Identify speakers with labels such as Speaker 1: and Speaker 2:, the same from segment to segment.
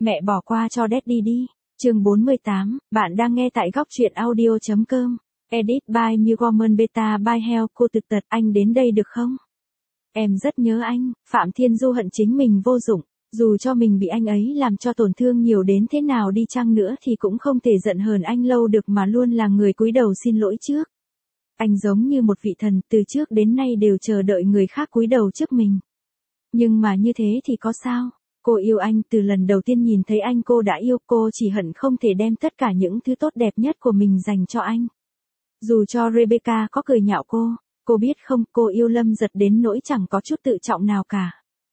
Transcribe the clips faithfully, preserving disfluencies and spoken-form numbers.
Speaker 1: Mẹ bỏ qua cho Daddy đi. Chương bốn mươi tám, bạn đang nghe tại góc truyện audio chấm com. Edit by Newcomen Beta by Hell. Cô thực tật, anh đến đây được không? Em rất nhớ anh. Phạm Thiên Du hận chính mình vô dụng. Dù cho mình bị anh ấy làm cho tổn thương nhiều đến thế nào đi chăng nữa thì cũng không thể giận hờn anh lâu được mà luôn là người cúi đầu xin lỗi trước. Anh giống như một vị thần, từ trước đến nay đều chờ đợi người khác cúi đầu trước mình. Nhưng mà như thế thì có sao? Cô yêu anh từ lần đầu tiên nhìn thấy anh, cô đã yêu, cô chỉ hận không thể đem tất cả những thứ tốt đẹp nhất của mình dành cho anh. Dù cho Rebecca có cười nhạo cô, cô biết không, cô yêu Lâm Giật đến nỗi chẳng có chút tự trọng nào cả.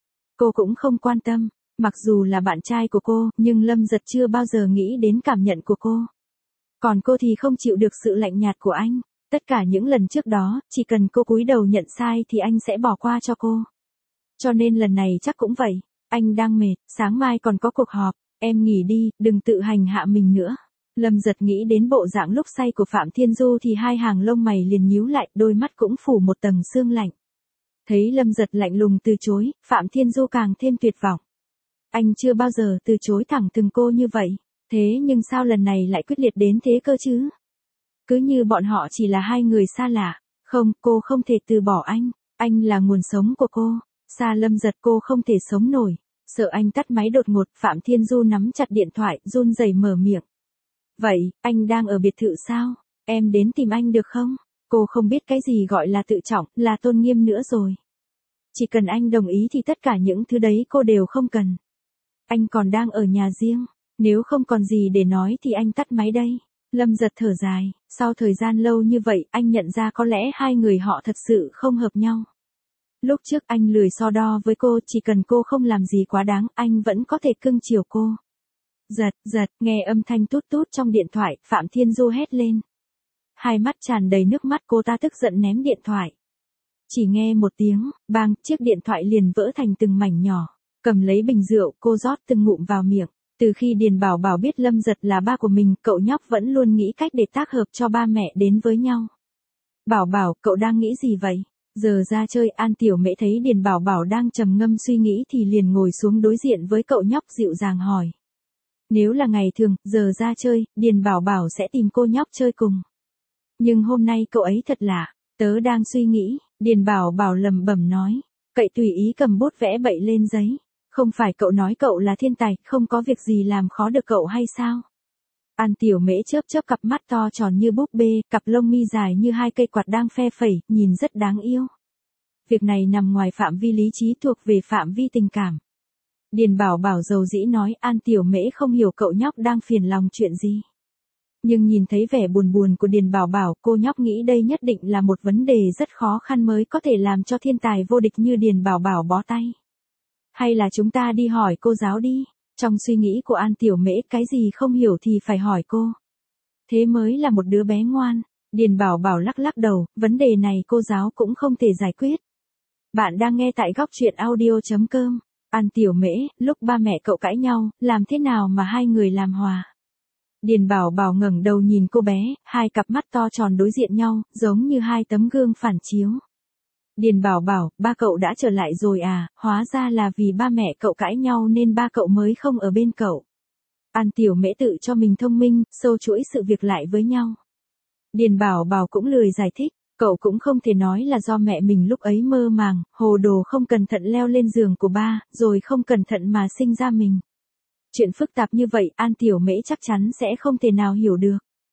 Speaker 1: Cô cũng không quan tâm, mặc dù là bạn trai của cô, nhưng Lâm Giật chưa bao giờ nghĩ đến cảm nhận của cô. Còn cô thì không chịu được sự lạnh nhạt của anh. Tất cả những lần trước đó, chỉ cần cô cúi đầu nhận sai thì anh sẽ bỏ qua cho cô. Cho nên lần này chắc cũng vậy. Anh đang mệt, sáng mai còn có cuộc họp, em nghỉ đi, đừng tự hành hạ mình nữa. Lâm Giật nghĩ đến bộ dạng lúc say của Phạm Thiên Du thì hai hàng lông mày liền nhíu lại, đôi mắt cũng phủ một tầng sương lạnh. Thấy Lâm Giật lạnh lùng từ chối, Phạm Thiên Du càng thêm tuyệt vọng. Anh chưa bao giờ từ chối thẳng thừng cô như vậy, thế nhưng sao lần này lại quyết liệt đến thế cơ chứ? Cứ như bọn họ chỉ là hai người xa lạ. Không, cô không thể từ bỏ anh, anh là nguồn sống của cô. Xa Lâm Giật cô không thể sống nổi. Sợ anh tắt máy đột ngột, Phạm Thiên Du nắm chặt điện thoại, run rẩy mở miệng. Vậy, anh đang ở biệt thự sao? Em đến tìm anh được không? Cô không biết cái gì gọi là tự trọng, là tôn nghiêm nữa rồi. Chỉ cần anh đồng ý thì tất cả những thứ đấy cô đều không cần. Anh còn đang ở nhà riêng. Nếu không còn gì để nói thì anh tắt máy đây. Lâm Giật thở dài, sau thời gian lâu như vậy, anh nhận ra có lẽ hai người họ thật sự không hợp nhau. Lúc trước anh lười so đo với cô, chỉ cần cô không làm gì quá đáng, anh vẫn có thể cưng chiều cô. Giật, giật, nghe âm thanh tút tút trong điện thoại, Phạm Thiên Du hét lên. Hai mắt tràn đầy nước mắt, cô ta tức giận ném điện thoại. Chỉ nghe một tiếng, bang, chiếc điện thoại liền vỡ thành từng mảnh nhỏ. Cầm lấy bình rượu, cô rót từng ngụm vào miệng. Từ khi Điền Bảo Bảo biết Lâm Giật là ba của mình, cậu nhóc vẫn luôn nghĩ cách để tác hợp cho ba mẹ đến với nhau. Bảo Bảo, cậu đang nghĩ gì vậy? Giờ ra chơi, An Tiểu Mễ thấy Điền Bảo Bảo đang trầm ngâm suy nghĩ thì liền ngồi xuống đối diện với cậu nhóc dịu dàng hỏi. Nếu là ngày thường, giờ ra chơi, Điền Bảo Bảo sẽ tìm cô nhóc chơi cùng. Nhưng hôm nay cậu ấy thật lạ, tớ đang suy nghĩ, Điền Bảo Bảo lẩm bẩm nói. Cậy tùy ý cầm bút vẽ bậy lên giấy. Không phải cậu nói cậu là thiên tài, không có việc gì làm khó được cậu hay sao? An Tiểu Mễ chớp chớp cặp mắt to tròn như búp bê, cặp lông mi dài như hai cây quạt đang phe phẩy, nhìn rất đáng yêu. Việc này nằm ngoài phạm vi lý trí, thuộc về phạm vi tình cảm. Điền Bảo Bảo dầu dĩ nói, An Tiểu Mễ không hiểu cậu nhóc đang phiền lòng chuyện gì. Nhưng nhìn thấy vẻ buồn buồn của Điền Bảo Bảo, cô nhóc nghĩ đây nhất định là một vấn đề rất khó khăn mới có thể làm cho thiên tài vô địch như Điền Bảo Bảo bó tay. Hay là chúng ta đi hỏi cô giáo đi. Trong suy nghĩ của An Tiểu Mễ, cái gì không hiểu thì phải hỏi cô. Thế mới là một đứa bé ngoan. Điền Bảo Bảo lắc lắc đầu, vấn đề này cô giáo cũng không thể giải quyết. Bạn đang nghe tại góc truyện audio chấm com. An Tiểu Mễ, lúc ba mẹ cậu cãi nhau, làm thế nào mà hai người làm hòa? Điền Bảo Bảo ngẩng đầu nhìn cô bé, hai cặp mắt to tròn đối diện nhau, giống như hai tấm gương phản chiếu. Điền Bảo Bảo, ba cậu đã trở lại rồi à, hóa ra là vì ba mẹ cậu cãi nhau nên ba cậu mới không ở bên cậu. An Tiểu Mễ tự cho mình thông minh, sâu chuỗi sự việc lại với nhau. Điền Bảo Bảo cũng lười giải thích, cậu cũng không thể nói là do mẹ mình lúc ấy mơ màng, hồ đồ không cẩn thận leo lên giường của ba, rồi không cẩn thận mà sinh ra mình. Chuyện phức tạp như vậy, An Tiểu Mễ chắc chắn sẽ không thể nào hiểu được.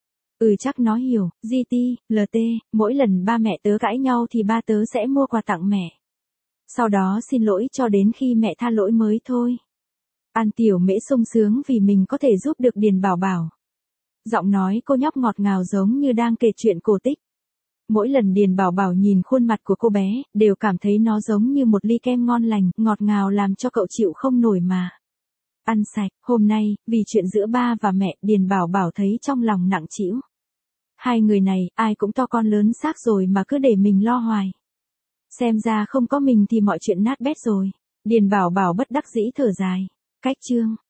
Speaker 1: Ừ chắc nó hiểu, giê tê, lờ tê, mỗi lần ba mẹ tớ cãi nhau thì ba tớ sẽ mua quà tặng mẹ. Sau đó xin lỗi cho đến khi mẹ tha lỗi mới thôi. An Tiểu Mễ sung sướng vì mình có thể giúp được Điền Bảo Bảo. Giọng nói cô nhóc ngọt ngào giống như đang kể chuyện cổ tích. Mỗi lần Điền Bảo Bảo nhìn khuôn mặt của cô bé, đều cảm thấy nó giống như một ly kem ngon lành, ngọt ngào làm cho cậu chịu không nổi mà. Ăn sạch, hôm nay, vì chuyện giữa ba và mẹ, Điền Bảo Bảo thấy trong lòng nặng trĩu. Hai người này, ai cũng to con lớn xác rồi mà cứ để mình lo hoài. Xem ra không có mình thì mọi chuyện nát bét rồi. Điền Bảo Bảo bất đắc dĩ thở dài. Cách chương.